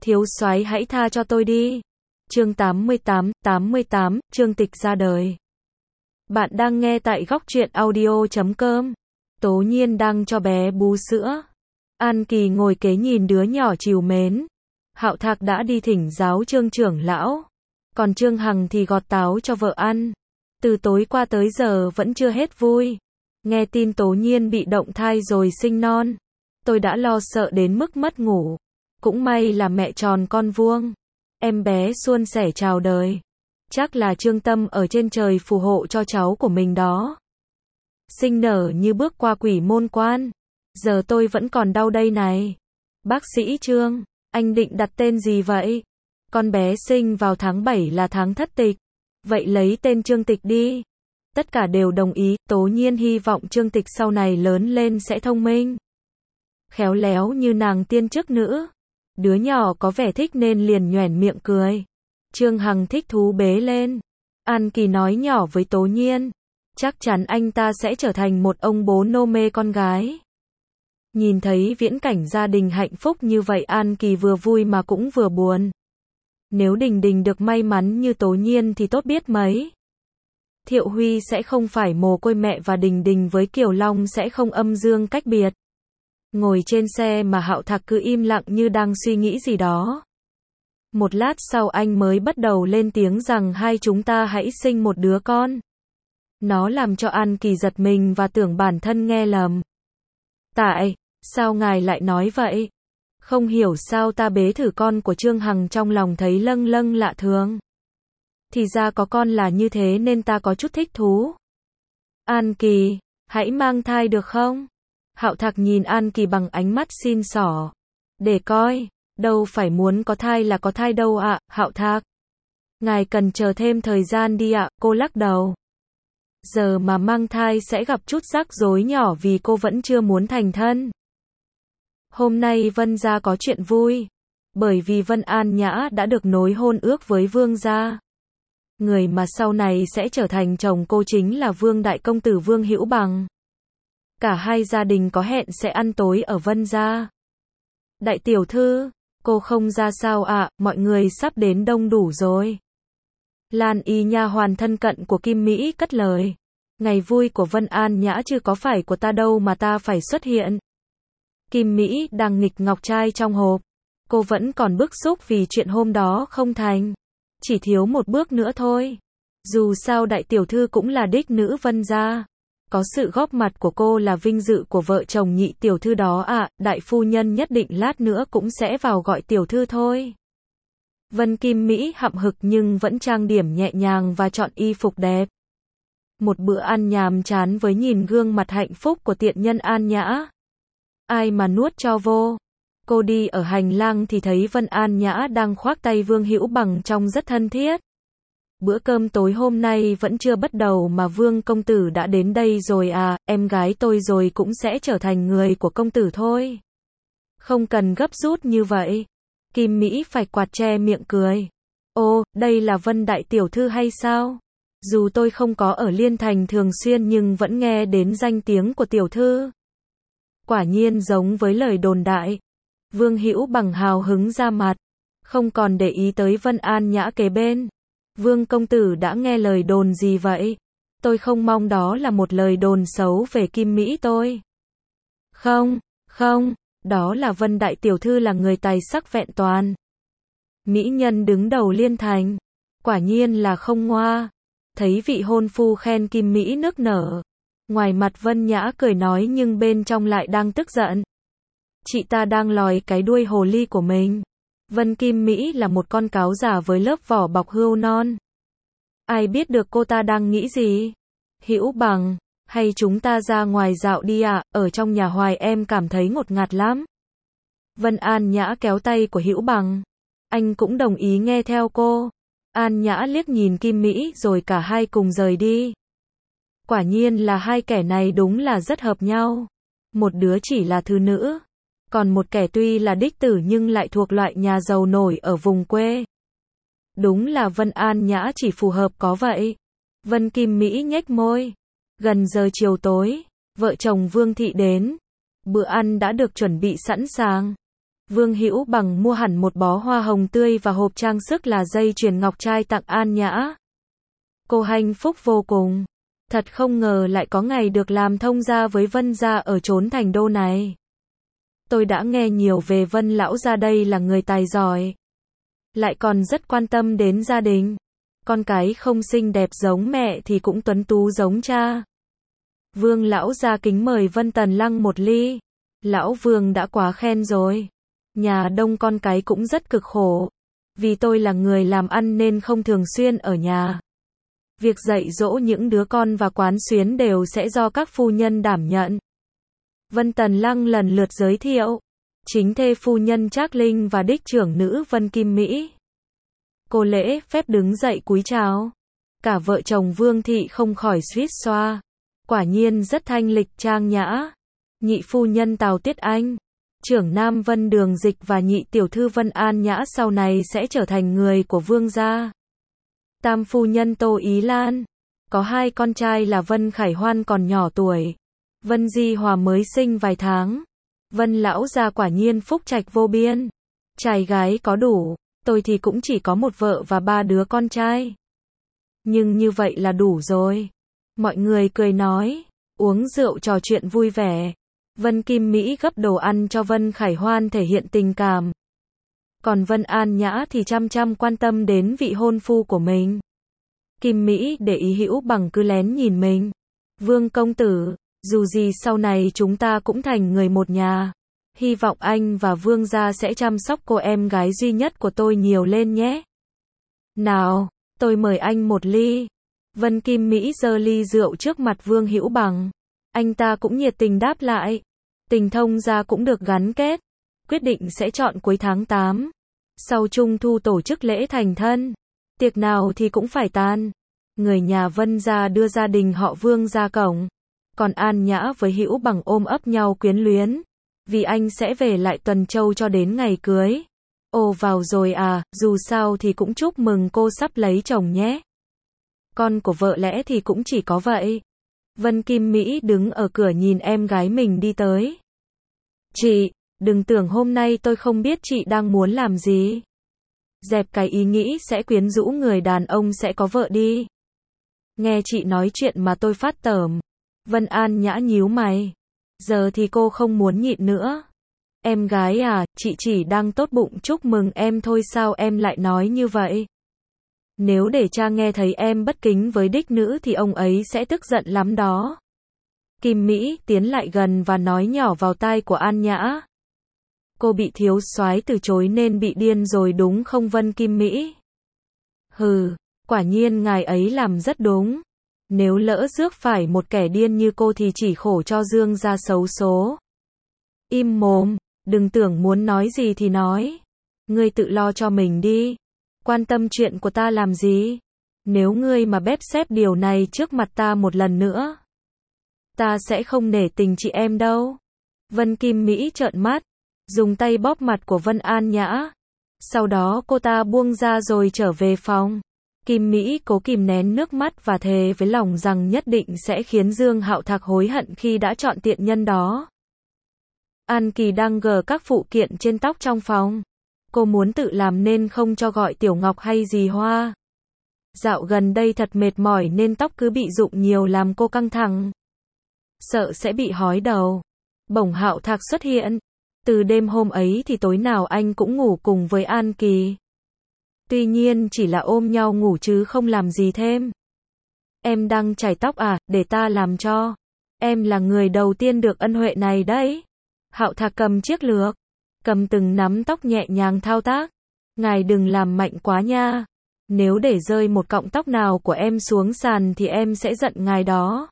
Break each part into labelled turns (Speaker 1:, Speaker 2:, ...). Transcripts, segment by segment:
Speaker 1: thiếu soái hãy tha cho tôi đi. Chương 88, Trương Tịch ra đời. Bạn đang nghe tại góc truyện audio.com. Tố Nhiên đang cho bé bú sữa. An Kỳ ngồi kế nhìn đứa nhỏ trìu mến. Hạo Thạc đã đi thỉnh giáo Trương trưởng lão. Còn Trương Hằng thì gọt táo cho vợ ăn. Từ tối qua tới giờ vẫn chưa hết vui. Nghe tin Tố Nhiên bị động thai rồi sinh non. Tôi đã lo sợ đến mức mất ngủ. Cũng may là mẹ tròn con vuông. Em bé suôn sẻ chào đời. Chắc là Trương Tâm ở trên trời phù hộ cho cháu của mình đó. Sinh nở như bước qua quỷ môn quan. Giờ tôi vẫn còn đau đây này. Bác sĩ Trương, anh định đặt tên gì vậy? Con bé sinh vào tháng 7 là tháng thất tịch. Vậy lấy tên Trương Tịch đi. Tất cả đều đồng ý. Tố Nhiên hy vọng Trương Tịch sau này lớn lên sẽ thông minh, khéo léo như nàng tiên chức nữ. Đứa nhỏ có vẻ thích nên liền nhoẻn miệng cười. Trương Hằng thích thú bế lên. An Kỳ nói nhỏ với Tố Nhiên. Chắc chắn anh ta sẽ trở thành một ông bố nô mê con gái. Nhìn thấy viễn cảnh gia đình hạnh phúc như vậy, An Kỳ vừa vui mà cũng vừa buồn. Nếu Đình Đình được may mắn như Tố Nhiên thì tốt biết mấy. Thiệu Huy sẽ không phải mồ côi mẹ và Đình Đình với Kiều Long sẽ không âm dương cách biệt. Ngồi trên xe mà Hạo Thạc cứ im lặng như đang suy nghĩ gì đó. Một lát sau anh mới bắt đầu lên tiếng rằng hai chúng ta hãy sinh một đứa con. Nó làm cho An Kỳ giật mình và tưởng bản thân nghe lầm. Tại sao ngài lại nói vậy? Không hiểu sao ta bế thử con của Trương Hằng trong lòng thấy lâng lâng lạ thường. Thì ra có con là như thế nên ta có chút thích thú. An Kỳ, hãy mang thai được không? Hạo Thạc nhìn An Kỳ bằng ánh mắt xin xỏ. Để coi, đâu phải muốn có thai là có thai đâu ạ, Hạo Thạc. Ngài cần chờ thêm thời gian đi ạ, cô lắc đầu. Giờ mà mang thai sẽ gặp chút rắc rối nhỏ vì cô vẫn chưa muốn thành thân. Hôm nay Vân gia có chuyện vui. Bởi vì Vân An Nhã đã được nối hôn ước với Vương gia. Người mà sau này sẽ trở thành chồng cô chính là Vương đại công tử Vương Hữu Bằng. Cả hai gia đình có hẹn sẽ ăn tối ở Vân gia. Đại tiểu thư, cô không ra sao ạ, mọi người sắp đến đông đủ rồi. Lan Y nha hoàn thân cận của Kim Mỹ cất lời. Ngày vui của Vân An Nhã chứ có phải của ta đâu mà ta phải xuất hiện. Kim Mỹ đang nghịch ngọc trai trong hộp. Cô vẫn còn bức xúc vì chuyện hôm đó không thành. Chỉ thiếu một bước nữa thôi. Dù sao đại tiểu thư cũng là đích nữ Vân gia. Có sự góp mặt của cô là vinh dự của vợ chồng nhị tiểu thư đó ạ, đại phu nhân nhất định lát nữa cũng sẽ vào gọi tiểu thư thôi. Vân Kim Mỹ hậm hực nhưng vẫn trang điểm nhẹ nhàng và chọn y phục đẹp. Một bữa ăn nhàm chán với nhìn gương mặt hạnh phúc của tiện nhân An Nhã. Ai mà nuốt cho vô. Cô đi ở hành lang thì thấy Vân An Nhã đang khoác tay Vương Hữu Bằng trông rất thân thiết. Bữa cơm tối hôm nay vẫn chưa bắt đầu mà Vương công tử đã đến đây rồi à, em gái tôi rồi cũng sẽ trở thành người của công tử thôi. Không cần gấp rút như vậy. Kim Mỹ phải quạt che miệng cười. Ô, đây là Vân đại tiểu thư hay sao? Dù tôi không có ở Liên Thành thường xuyên nhưng vẫn nghe đến danh tiếng của tiểu thư. Quả nhiên giống với lời đồn đại. Vương Hữu Bằng hào hứng ra mặt, không còn để ý tới Vân An Nhã kế bên. Vương công tử đã nghe lời đồn gì vậy? Tôi không mong đó là một lời đồn xấu về Kim Mỹ tôi. Không, đó là Vân đại tiểu thư là người tài sắc vẹn toàn. Mỹ nhân đứng đầu Liên Thành. Quả nhiên là không ngoa. Thấy vị hôn phu khen Kim Mỹ nức nở. Ngoài mặt Vân Nhã cười nói nhưng bên trong lại đang tức giận. Chị ta đang lòi cái đuôi hồ ly của mình. Vân Kim Mỹ là một con cáo già với lớp vỏ bọc hươu non. Ai biết được cô ta đang nghĩ gì? Hữu Bằng, hay chúng ta ra ngoài dạo đi ạ, ở trong nhà hoài em cảm thấy ngột ngạt lắm. Vân An Nhã kéo tay của Hữu Bằng. Anh cũng đồng ý nghe theo cô. An Nhã liếc nhìn Kim Mỹ rồi cả hai cùng rời đi. Quả nhiên là hai kẻ này đúng là rất hợp nhau. Một đứa chỉ là thứ nữ. Còn một kẻ tuy là đích tử nhưng lại thuộc loại nhà giàu nổi ở vùng quê. Đúng là Vân An Nhã chỉ phù hợp có vậy. Vân Kim Mỹ nhếch môi. Gần giờ chiều tối, vợ chồng Vương Thị đến. Bữa ăn đã được chuẩn bị sẵn sàng. Vương Hữu Bằng mua hẳn một bó hoa hồng tươi và hộp trang sức là dây chuyền ngọc trai tặng An Nhã. Cô hạnh phúc vô cùng. Thật không ngờ lại có ngày được làm thông gia với Vân gia ở chốn thành đô này. Tôi đã nghe nhiều về Vân lão gia, đây là người tài giỏi, lại còn rất quan tâm đến gia đình. Con cái không xinh đẹp giống mẹ thì cũng tuấn tú giống cha. Vương lão gia kính mời Vân Tần Lăng một ly. Lão Vương đã quá khen rồi. Nhà đông con cái cũng rất cực khổ. Vì tôi là người làm ăn nên không thường xuyên ở nhà. Việc dạy dỗ những đứa con và quán xuyến đều sẽ do các phu nhân đảm nhận. Vân Tần Lăng lần lượt giới thiệu. Chính thê phu nhân Trác Linh và đích trưởng nữ Vân Kim Mỹ. Cô lễ phép đứng dậy cúi chào. Cả vợ chồng Vương thị không khỏi suýt xoa. Quả nhiên rất thanh lịch trang nhã. Nhị phu nhân Tào Tiết Anh, trưởng nam Vân Đường Dịch và nhị tiểu thư Vân An Nhã sau này sẽ trở thành người của Vương gia. Tam phu nhân Tô Ý Lan, có hai con trai là Vân Khải Hoan còn nhỏ tuổi, Vân Di Hòa mới sinh vài tháng. Vân lão gia quả nhiên phúc trạch vô biên. Trai gái có đủ, tôi thì cũng chỉ có một vợ và 3 đứa con trai. Nhưng như vậy là đủ rồi. Mọi người cười nói, uống rượu trò chuyện vui vẻ. Vân Kim Mỹ gấp đồ ăn cho Vân Khải Hoan thể hiện tình cảm. Còn Vân An Nhã thì chăm chăm quan tâm đến vị hôn phu của mình. Kim Mỹ để ý Hữu Bằng cứ lén nhìn mình. Vương công tử, dù gì sau này chúng ta cũng thành người một nhà. Hy vọng anh và Vương gia sẽ chăm sóc cô em gái duy nhất của tôi nhiều lên nhé. Nào, tôi mời anh một ly. Vân Kim Mỹ giơ ly rượu trước mặt Vương Hữu Bằng. Anh ta cũng nhiệt tình đáp lại. Tình thông gia cũng được gắn kết. Quyết định sẽ chọn cuối tháng 8. Sau Trung thu tổ chức lễ thành thân. Tiệc nào thì cũng phải tan. Người nhà Vân gia đưa gia đình họ Vương ra cổng. Còn An Nhã với Hữu Bằng ôm ấp nhau quyến luyến. Vì anh sẽ về lại Tuần Châu cho đến ngày cưới. Ồ vào rồi à, dù sao thì cũng chúc mừng cô sắp lấy chồng nhé. Con của vợ lẽ thì cũng chỉ có vậy. Vân Kim Mỹ đứng ở cửa nhìn em gái mình đi tới. Chị, đừng tưởng hôm nay tôi không biết chị đang muốn làm gì. Dẹp cái ý nghĩ sẽ quyến rũ người đàn ông sẽ có vợ đi. Nghe chị nói chuyện mà tôi phát tởm. Vân An Nhã nhíu mày. Giờ thì cô không muốn nhịn nữa. Em gái à, chị chỉ đang tốt bụng chúc mừng em thôi, sao em lại nói như vậy? Nếu để cha nghe thấy em bất kính với đích nữ thì ông ấy sẽ tức giận lắm đó. Kim Mỹ tiến lại gần và nói nhỏ vào tai của An Nhã. Cô bị thiếu soái từ chối nên bị điên rồi đúng không Vân Kim Mỹ? Hừ, quả nhiên ngài ấy làm rất đúng. Nếu lỡ rước phải một kẻ điên như cô thì chỉ khổ cho Dương gia xấu số. Im mồm, đừng tưởng muốn nói gì thì nói. Ngươi tự lo cho mình đi. Quan tâm chuyện của ta làm gì? Nếu ngươi mà bếp xếp điều này trước mặt ta một lần nữa, ta sẽ không nể tình chị em đâu. Vân Kim Mỹ trợn mắt, dùng tay bóp mặt của Vân An Nhã. Sau đó cô ta buông ra rồi trở về phòng. Kim Mỹ cố kìm nén nước mắt và thề với lòng rằng nhất định sẽ khiến Dương Hạo Thạc hối hận khi đã chọn tiện nhân đó. An Kỳ đang gờ các phụ kiện trên tóc trong phòng. Cô muốn tự làm nên không cho gọi Tiểu Ngọc hay dì Hoa. Dạo gần đây thật mệt mỏi nên tóc cứ bị rụng nhiều làm cô căng thẳng. Sợ sẽ bị hói đầu. Bỗng Hạo Thạc xuất hiện. Từ đêm hôm ấy thì tối nào anh cũng ngủ cùng với An Kỳ. Tuy nhiên chỉ là ôm nhau ngủ chứ không làm gì thêm. Em đang chải tóc à, để ta làm cho. Em là người đầu tiên được ân huệ này đấy. Hạo Thạc cầm chiếc lược, cầm từng nắm tóc nhẹ nhàng thao tác. Ngài đừng làm mạnh quá nha. Nếu để rơi một cọng tóc nào của em xuống sàn thì em sẽ giận ngài đó.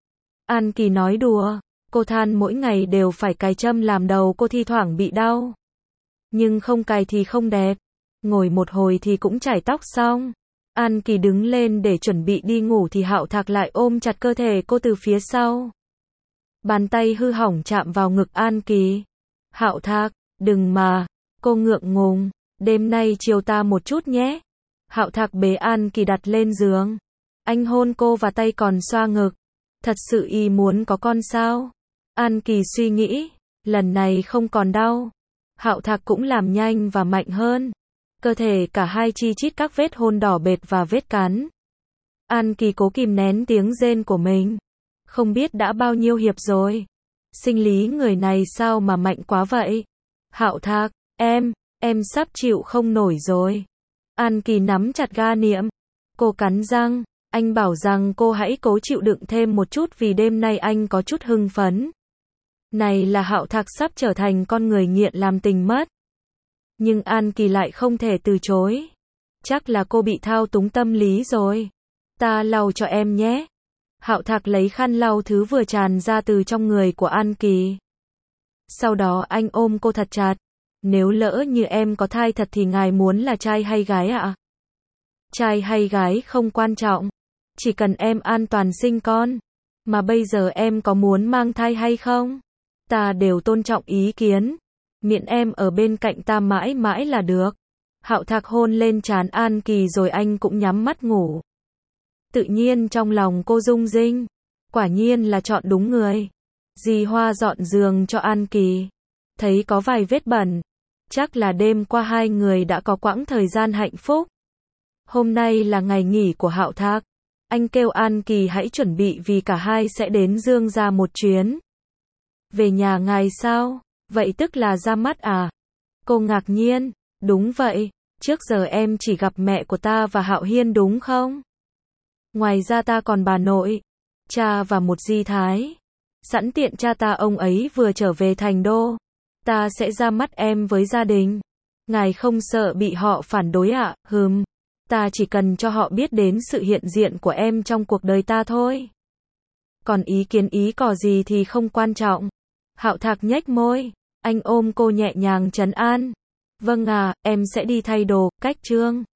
Speaker 1: An Kỳ nói đùa, cô than mỗi ngày đều phải cài châm làm đầu cô thi thoảng bị đau. Nhưng không cài thì không đẹp. Ngồi một hồi thì cũng chải tóc xong. An Kỳ đứng lên để chuẩn bị đi ngủ thì Hạo Thạc lại ôm chặt cơ thể cô từ phía sau. Bàn tay hư hỏng chạm vào ngực An Kỳ. Hạo Thạc, đừng mà. Cô ngượng ngùng. Đêm nay chiều ta một chút nhé. Hạo Thạc bế An Kỳ đặt lên giường. Anh hôn cô và tay còn xoa ngực. Thật sự y muốn có con sao? An Kỳ suy nghĩ. Lần này không còn đau. Hạo Thạc cũng làm nhanh và mạnh hơn. Cơ thể cả hai chi chít các vết hôn đỏ bệt và vết cắn. An Kỳ cố kìm nén tiếng rên của mình. Không biết đã bao nhiêu hiệp rồi. Sinh lý người này sao mà mạnh quá vậy? Hạo Thạc, em sắp chịu không nổi rồi. An Kỳ nắm chặt ga niệm. Cô cắn răng, anh bảo rằng cô hãy cố chịu đựng thêm một chút vì đêm nay anh có chút hưng phấn. Này là Hạo Thạc sắp trở thành con người nghiện làm tình mất. Nhưng An Kỳ lại không thể từ chối. Chắc là cô bị thao túng tâm lý rồi. Ta lau cho em nhé. Hạo Thạc lấy khăn lau thứ vừa tràn ra từ trong người của An Kỳ. Sau đó anh ôm cô thật chặt. Nếu lỡ như em có thai thật thì ngài muốn là trai hay gái ạ? Trai hay gái không quan trọng. Chỉ cần em an toàn sinh con. Mà bây giờ em có muốn mang thai hay không? Ta đều tôn trọng ý kiến. Miễn em ở bên cạnh ta mãi mãi là được. Hạo Thạc hôn lên trán An Kỳ rồi anh cũng nhắm mắt ngủ. Tự nhiên trong lòng cô rung rinh. Quả nhiên là chọn đúng người. Dì Hoa dọn giường cho An Kỳ. Thấy có vài vết bẩn. Chắc là đêm qua hai người đã có quãng thời gian hạnh phúc. Hôm nay là ngày nghỉ của Hạo Thạc. Anh kêu An Kỳ hãy chuẩn bị vì cả hai sẽ đến Dương gia một chuyến. Về nhà ngài sao? Vậy tức là ra mắt à? Cô ngạc nhiên. Đúng vậy. Trước giờ em chỉ gặp mẹ của ta và Hạo Hiên đúng không? Ngoài ra ta còn bà nội, cha và một di thái. Sẵn tiện cha ta ông ấy vừa trở về thành đô. Ta sẽ ra mắt em với gia đình. Ngài không sợ bị họ phản đối ạ? Ta chỉ cần cho họ biết đến sự hiện diện của em trong cuộc đời ta thôi. Còn ý kiến ý cò gì thì không quan trọng. Hạo Thạc nhếch môi. Anh ôm cô nhẹ nhàng trấn an. Vâng à, em sẽ đi thay đồ, cách trương.